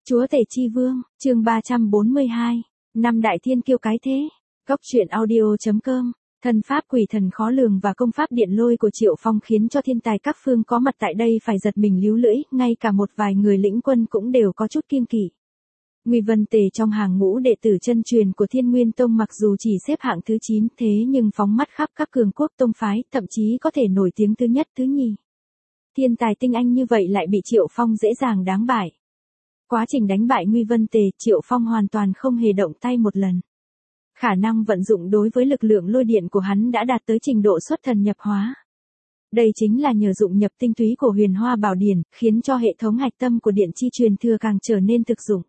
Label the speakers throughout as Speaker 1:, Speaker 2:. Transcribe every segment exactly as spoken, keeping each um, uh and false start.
Speaker 1: Chúa tể chi vương, chương ba trăm bốn mươi hai, năm đại thiên kiêu cái thế. Góc truyện audio.com. Thân pháp quỷ thần khó lường và công pháp điện lôi của Triệu Phong khiến cho thiên tài các phương có mặt tại đây phải giật mình líu lưỡi, ngay cả một vài người lĩnh quân cũng đều có chút kiêng kỵ. Nguy Vân Tề trong hàng ngũ đệ tử chân truyền của Thiên Nguyên Tông mặc dù chỉ xếp hạng thứ chín thế nhưng phóng mắt khắp các cường quốc tông phái, thậm chí có thể nổi tiếng thứ nhất thứ nhì. Thiên tài tinh anh như vậy lại bị Triệu Phong dễ dàng đáng bại. Quá trình đánh bại Nguy Vân Tề, Triệu Phong hoàn toàn không hề động tay một lần. Khả năng vận dụng đối với lực lượng lôi điện của hắn đã đạt tới trình độ xuất thần nhập hóa. Đây chính là nhờ dụng nhập tinh túy của Huyền Hoa Bảo Điển, khiến cho hệ thống hạch tâm của điện chi truyền thừa càng trở nên thực dụng.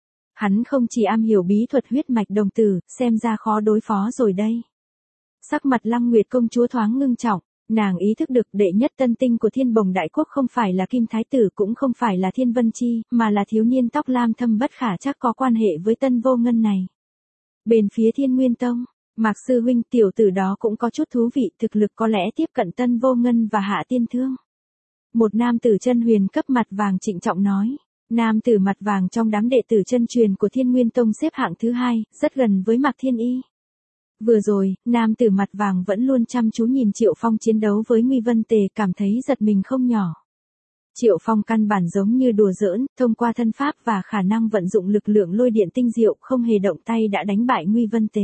Speaker 1: Hắn không chỉ am hiểu bí thuật huyết mạch đồng tử, xem ra khó đối phó rồi đây. Sắc mặt Lăng Nguyệt công chúa thoáng ngưng trọng, nàng ý thức được đệ nhất tân tinh của Thiên Bồng Đại Quốc không phải là Kim Thái Tử cũng không phải là Thiên Vân Chi, mà là thiếu niên tóc lam thâm bất khả trắc có quan hệ với Tân Vô Ngân này. Bên phía Thiên Nguyên Tông, Mạc sư huynh tiểu tử đó cũng có chút thú vị, thực lực có lẽ tiếp cận Tân Vô Ngân và Hạ Tiên Thương. Một nam tử chân huyền cấp mặt vàng trịnh trọng nói. Nam tử mặt vàng trong đám đệ tử chân truyền của Thiên Nguyên Tông xếp hạng thứ hai, rất gần với Mạc Thiên Y. Vừa rồi, nam tử mặt vàng vẫn luôn chăm chú nhìn Triệu Phong chiến đấu với Nguy Vân Tề, cảm thấy giật mình không nhỏ. Triệu Phong căn bản giống như đùa giỡn, thông qua thân pháp và khả năng vận dụng lực lượng lôi điện tinh diệu không hề động tay đã đánh bại Nguy Vân Tề.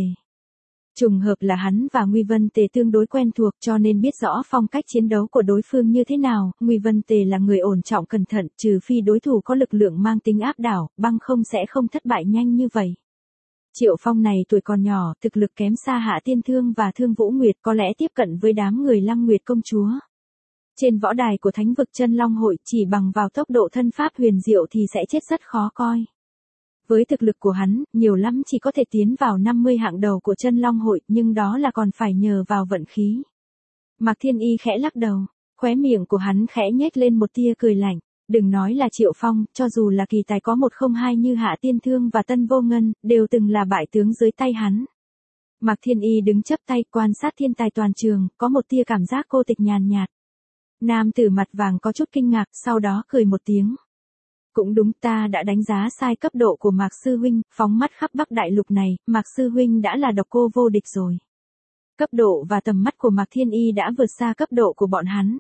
Speaker 1: Trùng hợp là hắn và Nguy Vân Tề tương đối quen thuộc cho nên biết rõ phong cách chiến đấu của đối phương như thế nào. Nguy Vân Tề là người ổn trọng cẩn thận, trừ phi đối thủ có lực lượng mang tính áp đảo, bằng không sẽ không thất bại nhanh như vậy. Triệu Phong này tuổi còn nhỏ, thực lực kém xa Hạ Tiên Thương và Thương Vũ Nguyệt, có lẽ tiếp cận với đám người Lăng Nguyệt công chúa. Trên võ đài của Thánh vực Chân Long hội chỉ bằng vào tốc độ thân pháp huyền diệu thì sẽ chết rất khó coi. Với thực lực của hắn, nhiều lắm chỉ có thể tiến vào năm mươi hạng đầu của Chân Long hội, nhưng đó là còn phải nhờ vào vận khí. Mạc Thiên Y khẽ lắc đầu, khóe miệng của hắn khẽ nhếch lên một tia cười lạnh. Đừng nói là Triệu Phong, cho dù là kỳ tài có một không hai như Hạ Tiên Thương và Tân Vô Ngân, đều từng là bại tướng dưới tay hắn. Mạc Thiên Y đứng chắp tay quan sát thiên tài toàn trường, có một tia cảm giác cô tịch nhàn nhạt. Nam tử mặt vàng có chút kinh ngạc, sau đó cười một tiếng. Cũng đúng, ta đã đánh giá sai cấp độ của Mạc Sư Huynh, phóng mắt khắp Bắc Đại Lục này, Mạc Sư Huynh đã là độc cô vô địch rồi. Cấp độ và tầm mắt của Mạc Thiên Y đã vượt xa cấp độ của bọn hắn.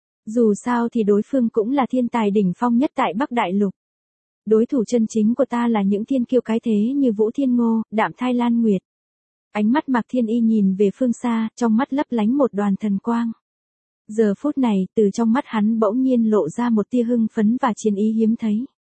Speaker 1: Dù sao thì đối phương cũng là thiên tài đỉnh phong nhất tại Bắc Đại Lục. Đối thủ chân chính của ta là những thiên kiêu cái thế như Vũ Thiên Ngô, Đạm Thai Lan Nguyệt. Ánh mắt Mạc Thiên Y nhìn về phương xa, trong mắt lấp lánh một đoàn thần quang. Giờ phút này, từ trong mắt hắn bỗng nhiên lộ ra một tia hưng phấn và chiến ý hiếm thấy.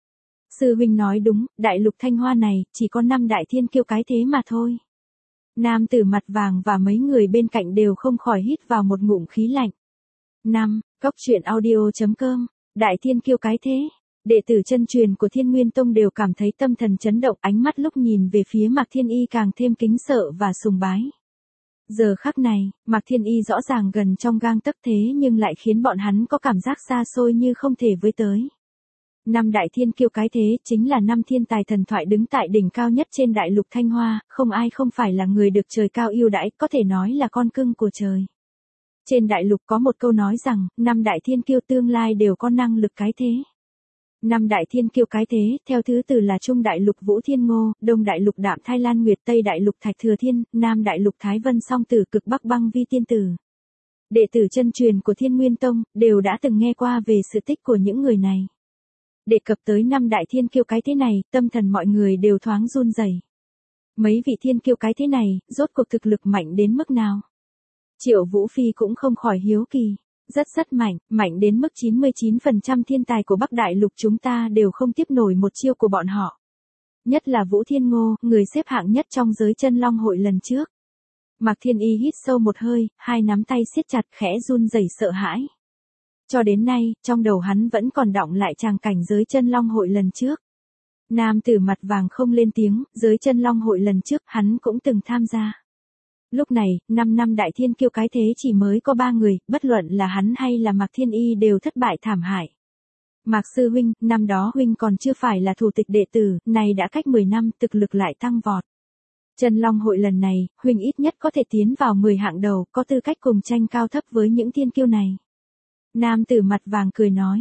Speaker 1: Sư huynh nói đúng, Đại Lục Thanh Hoa này, chỉ có năm đại thiên kiêu cái thế mà thôi. Nam tử mặt vàng và mấy người bên cạnh đều không khỏi hít vào một ngụm khí lạnh. năm. Góc truyện audio.com. Đại thiên kiêu cái thế. Đệ tử chân truyền của Thiên Nguyên Tông đều cảm thấy tâm thần chấn động, ánh mắt lúc nhìn về phía Mạc Thiên Y càng thêm kính sợ và sùng bái. Giờ khắc này, Mạc Thiên Y rõ ràng gần trong gang tấc thế nhưng lại khiến bọn hắn có cảm giác xa xôi như không thể với tới. Năm đại thiên kiêu cái thế chính là năm thiên tài thần thoại đứng tại đỉnh cao nhất trên Đại Lục Thanh Hoa, không ai không phải là người được trời cao yêu đãi, có thể nói là con cưng của trời. Trên đại lục có một câu nói rằng, năm đại thiên kiêu tương lai đều có năng lực cái thế. Năm đại thiên kiêu cái thế, theo thứ tự là Trung đại lục Vũ Thiên Ngô, Đông đại lục Đạm Thai Lan Nguyệt, Tây đại lục Thạch Thừa Thiên, Nam đại lục Thái Vân Song Tử, Cực Bắc Băng Vi Tiên Tử. Đệ tử chân truyền của Thiên Nguyên Tông đều đã từng nghe qua về sự tích của những người này. Đề cập tới năm đại thiên kiêu cái thế này, tâm thần mọi người đều thoáng run rẩy. Mấy vị thiên kiêu cái thế này, rốt cuộc thực lực mạnh đến mức nào? Triệu Vũ Phi cũng không khỏi hiếu kỳ. Rất rất mạnh, mạnh đến mức chín mươi chín phần trăm thiên tài của Bắc Đại Lục chúng ta đều không tiếp nổi một chiêu của bọn họ. Nhất là Vũ Thiên Ngô, người xếp hạng nhất trong giới Chân Long hội lần trước. Mạc Thiên Y hít sâu một hơi, hai nắm tay siết chặt khẽ run rẩy sợ hãi. Cho đến nay, trong đầu hắn vẫn còn đọng lại tràng cảnh giới Chân Long hội lần trước. Nam tử mặt vàng không lên tiếng, giới Chân Long hội lần trước hắn cũng từng tham gia. Lúc này, năm năm đại thiên kiêu cái thế chỉ mới có ba người, bất luận là hắn hay là Mạc Thiên Y đều thất bại thảm hại. Mạc sư huynh, năm đó huynh còn chưa phải là thủ tịch đệ tử, này đã cách mười năm, thực lực lại tăng vọt. Chân Long hội lần này, huynh ít nhất có thể tiến vào mười hạng đầu, có tư cách cùng tranh cao thấp với những thiên kiêu này. Nam tử mặt vàng cười nói,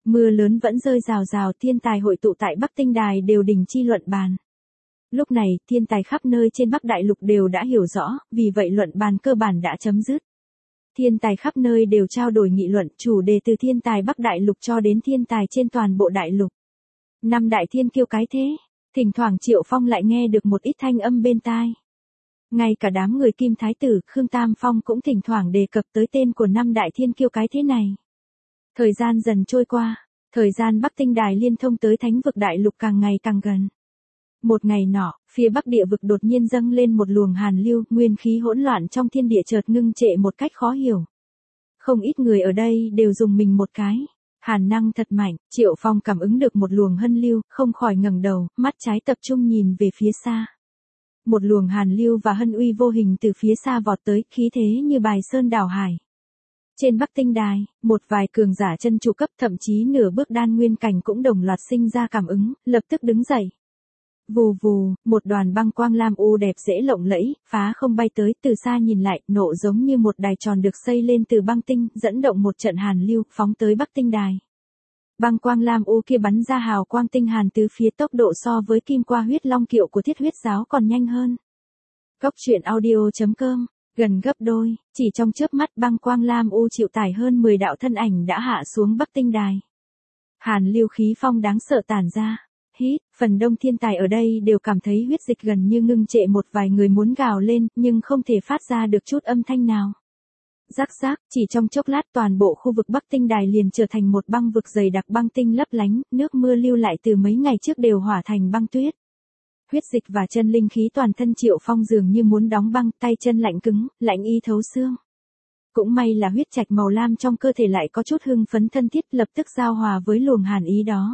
Speaker 1: Mưa lớn vẫn rơi rào rào, thiên tài hội tụ tại Bắc Tinh Đài đều đình chi luận bàn. Lúc này, thiên tài khắp nơi trên Bắc Đại Lục đều đã hiểu rõ, vì vậy luận bàn cơ bản đã chấm dứt. Thiên tài khắp nơi đều trao đổi nghị luận, chủ đề từ thiên tài Bắc Đại Lục cho đến thiên tài trên toàn bộ Đại Lục. Năm đại thiên kiêu cái thế, thỉnh thoảng Triệu Phong lại nghe được một ít thanh âm bên tai. Ngay cả đám người Kim Thái Tử, Khương Tam Phong cũng thỉnh thoảng đề cập tới tên của năm đại thiên kiêu cái thế này. Thời gian dần trôi qua, thời gian Bắc Tinh Đài liên thông tới Thánh vực Đại Lục càng ngày càng gần. Một ngày nọ, phía Bắc địa vực đột nhiên dâng lên một luồng hàn lưu, nguyên khí hỗn loạn trong thiên địa chợt ngưng trệ một cách khó hiểu. Không ít người ở đây đều dùng mình một cái. Hàn năng thật mạnh, Triệu Phong cảm ứng được một luồng hân lưu, không khỏi ngẩng đầu, mắt trái tập trung nhìn về phía xa. Một luồng hàn lưu và hân uy vô hình từ phía xa vọt tới, khí thế như bài sơn đảo hải. Trên Bắc Tinh Đài, một vài cường giả chân trụ cấp thậm chí nửa bước đan nguyên cảnh cũng đồng loạt sinh ra cảm ứng, lập tức đứng dậy. Vù vù, một đoàn băng quang lam u đẹp dễ lộng lẫy, phá không bay tới, từ xa nhìn lại, nộ giống như một đài tròn được xây lên từ băng tinh, dẫn động một trận hàn lưu, phóng tới Bắc Tinh Đài. Băng quang lam u kia bắn ra hào quang tinh hàn từ phía, tốc độ so với kim qua huyết long kiệu của Thiết Huyết Giáo còn nhanh hơn. Góc truyện audio chấm com, gần gấp đôi, chỉ trong chớp mắt băng quang lam u chịu tải hơn mười đạo thân ảnh đã hạ xuống Bắc Tinh Đài. Hàn lưu khí phong đáng sợ tản ra. Hít, phần đông thiên tài ở đây đều cảm thấy huyết dịch gần như ngưng trệ, một vài người muốn gào lên, nhưng không thể phát ra được chút âm thanh nào. Rắc rác, chỉ trong chốc lát toàn bộ khu vực Bắc Tinh Đài liền trở thành một băng vực dày đặc băng tinh lấp lánh, nước mưa lưu lại từ mấy ngày trước đều hóa thành băng tuyết. Huyết dịch và chân linh khí toàn thân Triệu Phong dường như muốn đóng băng, tay chân lạnh cứng, lạnh y thấu xương. Cũng may là huyết trạch màu lam trong cơ thể lại có chút hưng phấn thân thiết, lập tức giao hòa với luồng hàn ý đó.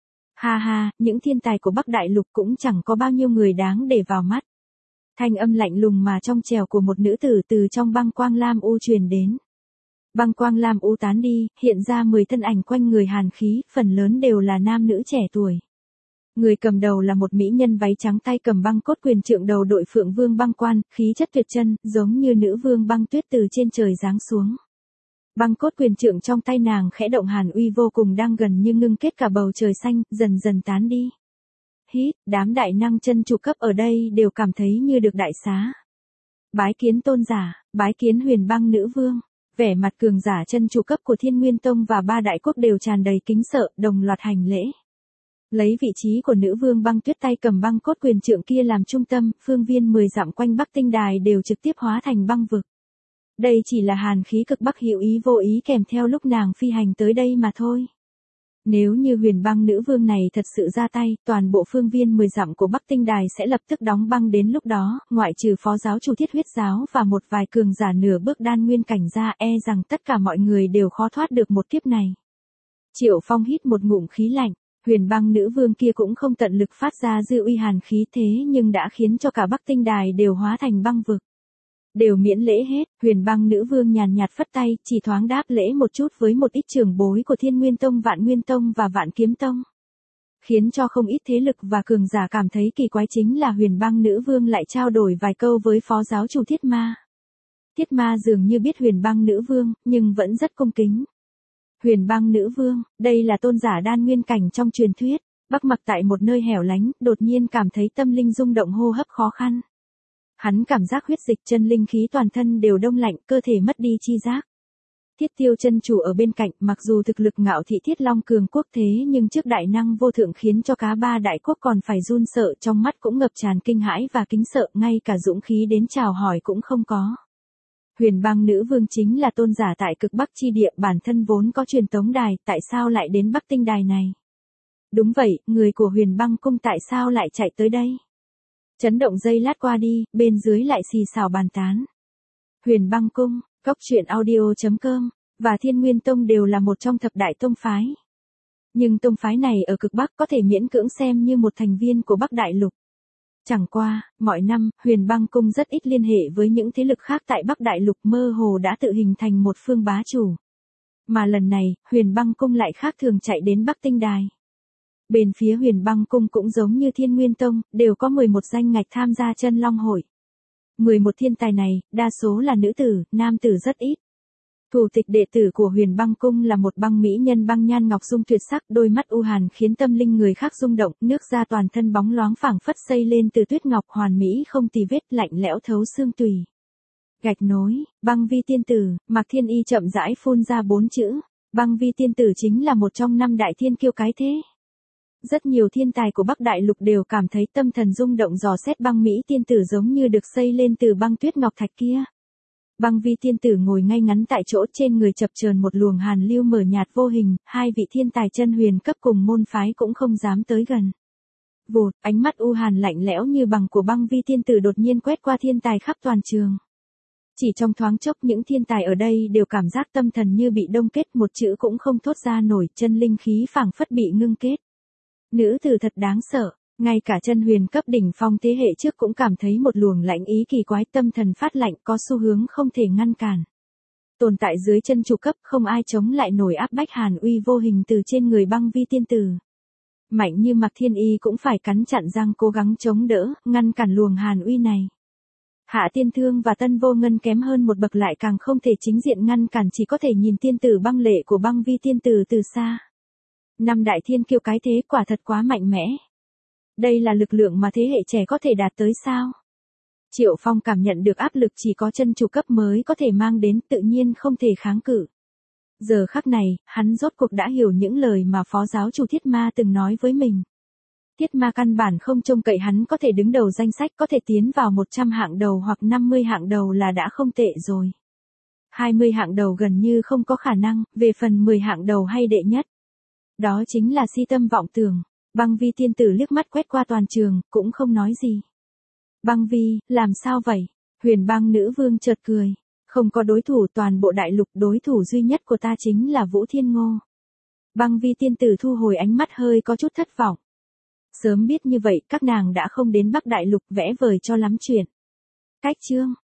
Speaker 1: Ha ha, những thiên tài của Bắc Đại Lục cũng chẳng có bao nhiêu người đáng để vào mắt. Thanh âm lạnh lùng mà trong trẻo của một nữ tử từ trong băng quang lam u truyền đến. Băng quang lam u tán đi, hiện ra mười thân ảnh quanh người hàn khí, phần lớn đều là nam nữ trẻ tuổi. Người cầm đầu là một mỹ nhân váy trắng, tay cầm băng cốt quyền trượng, đầu đội phượng vương băng quan, khí chất tuyệt chân, giống như nữ vương băng tuyết từ trên trời giáng xuống. Băng cốt quyền trượng trong tay nàng khẽ động, hàn uy vô cùng đang gần như ngưng kết cả bầu trời xanh, dần dần tán đi. Hít, đám đại năng chân trụ cấp ở đây đều cảm thấy như được đại xá. Bái kiến tôn giả, bái kiến huyền băng nữ vương. Vẻ mặt cường giả chân trụ cấp của Thiên Nguyên Tông và ba đại quốc đều tràn đầy kính sợ, đồng loạt hành lễ. Lấy vị trí của nữ vương băng tuyết, tay cầm băng cốt quyền trượng kia làm trung tâm, phương viên mười dặm quanh Bắc Tinh Đài đều trực tiếp hóa thành băng vực. Đây chỉ là hàn khí cực bắc hữu ý vô ý kèm theo lúc nàng phi hành tới đây mà thôi. Nếu như huyền băng nữ vương này thật sự ra tay, toàn bộ phương viên mười dặm của Bắc Tinh Đài sẽ lập tức đóng băng, đến lúc đó, ngoại trừ phó giáo chủ Thiết Huyết Giáo và một vài cường giả nửa bước đan nguyên cảnh ra, e rằng tất cả mọi người đều khó thoát được một kiếp này. Triệu Phong hít một ngụm khí lạnh, huyền băng nữ vương kia cũng không tận lực phát ra dư uy hàn khí, thế nhưng đã khiến cho cả Bắc Tinh Đài đều hóa thành băng vực. Đều miễn lễ hết, huyền băng nữ vương nhàn nhạt phất tay, chỉ thoáng đáp lễ một chút với một ít trưởng bối của Thiên Nguyên Tông, Vạn Nguyên Tông và Vạn Kiếm Tông. Khiến cho không ít thế lực và cường giả cảm thấy kỳ quái chính là huyền băng nữ vương lại trao đổi vài câu với phó giáo chủ Thiết Ma. Thiết Ma dường như biết huyền băng nữ vương, nhưng vẫn rất cung kính. Huyền băng nữ vương, đây là tôn giả đan nguyên cảnh trong truyền thuyết, Bắc mặc tại một nơi hẻo lánh, đột nhiên cảm thấy tâm linh rung động, hô hấp khó khăn. Hắn cảm giác huyết dịch chân linh khí toàn thân đều đông lạnh, cơ thể mất đi chi giác. Thiết Tiêu chân chủ ở bên cạnh, mặc dù thực lực ngạo thị Thiết Long cường quốc thế nhưng trước đại năng vô thượng khiến cho cá ba đại quốc còn phải run sợ, trong mắt cũng ngập tràn kinh hãi và kính sợ, ngay cả dũng khí đến chào hỏi cũng không có. Huyền băng nữ vương chính là tôn giả tại cực Bắc chi địa, bản thân vốn có truyền tống đài, tại sao lại đến Bắc Tinh Đài này? Đúng vậy, người của huyền băng cung tại sao lại chạy tới đây? Chấn động giây lát qua đi, bên dưới lại xì xào bàn tán. Huyền băng cung, góc truyện audio chấm com, và Thiên Nguyên Tông đều là một trong thập đại tông phái. Nhưng tông phái này ở cực Bắc có thể miễn cưỡng xem như một thành viên của Bắc Đại Lục. Chẳng qua, mọi năm, huyền băng cung rất ít liên hệ với những thế lực khác tại Bắc Đại Lục, mơ hồ đã tự hình thành một phương bá chủ. Mà lần này, huyền băng cung lại khác thường chạy đến Bắc Tinh Đài. Bên phía huyền băng cung cũng giống như Thiên Nguyên Tông, đều có mười một danh ngạch tham gia chân long hội. mười một thiên tài này, đa số là nữ tử, nam tử rất ít. Thủ tịch đệ tử của Huyền Băng Cung là một băng mỹ nhân băng nhan ngọc dung tuyệt sắc, đôi mắt u hàn khiến tâm linh người khác rung động, nước da toàn thân bóng loáng phảng phất xây lên từ tuyết ngọc hoàn mỹ không tì vết, lạnh lẽo thấu xương tùy. Gạch nối, Băng Vi tiên tử. Mạc Thiên Y chậm rãi phun ra bốn chữ. Băng Vi tiên tử chính là một trong năm đại thiên kiêu cái thế. Rất nhiều thiên tài của Bắc Đại Lục đều cảm thấy tâm thần rung động dò xét băng mỹ tiên tử giống như được xây lên từ băng tuyết ngọc thạch kia. Băng Vi tiên tử ngồi ngay ngắn tại chỗ, trên người chập chờn một luồng hàn lưu mờ nhạt vô hình, hai vị thiên tài chân huyền cấp cùng môn phái cũng không dám tới gần. Vụt, ánh mắt u hàn lạnh lẽo như bằng của Băng Vi tiên tử đột nhiên quét qua thiên tài khắp toàn trường. Chỉ trong thoáng chốc những thiên tài ở đây đều cảm giác tâm thần như bị đông kết, một chữ cũng không thốt ra nổi, chân linh khí phảng phất bị ngưng kết. Nữ tử thật đáng sợ, ngay cả chân huyền cấp đỉnh phong thế hệ trước cũng cảm thấy một luồng lãnh ý kỳ quái, tâm thần phát lạnh, có xu hướng không thể ngăn cản. Tồn tại dưới chân chủ cấp, không ai chống lại nổi áp bách hàn uy vô hình từ trên người Băng Vi tiên tử. Mạnh như Mạc Thiên Y cũng phải cắn chặn răng cố gắng chống đỡ, ngăn cản luồng hàn uy này. Hạ Tiên Thương và Tân Vô Ngân kém hơn một bậc lại càng không thể chính diện ngăn cản, chỉ có thể nhìn tiên tử băng lệ của Băng Vi tiên tử từ xa. Năm đại thiên kiêu cái thế quả thật quá mạnh mẽ. Đây là lực lượng mà thế hệ trẻ có thể đạt tới sao? Triệu Phong cảm nhận được áp lực chỉ có chân chủ cấp mới có thể mang đến, tự nhiên không thể kháng cự. Giờ khắc này, hắn rốt cuộc đã hiểu những lời mà phó giáo chủ Thiết Ma từng nói với mình. Thiết Ma căn bản không trông cậy hắn có thể đứng đầu danh sách, có thể tiến vào một trăm hạng đầu hoặc năm mươi hạng đầu là đã không tệ rồi. hai mươi hạng đầu gần như không có khả năng, về phần mười hạng đầu hay đệ nhất. Đó chính là si tâm vọng tưởng. Băng Vi tiên tử liếc mắt quét qua toàn trường, cũng không nói gì. Băng Vi, làm sao vậy? Huyền Băng nữ vương chợt cười. Không có đối thủ, toàn bộ đại lục đối thủ duy nhất của ta chính là Vũ Thiên Ngô. Băng Vi tiên tử thu hồi ánh mắt hơi có chút thất vọng. Sớm biết như vậy, các nàng đã không đến Bắc Đại Lục vẽ vời cho lắm chuyện. Cách chương.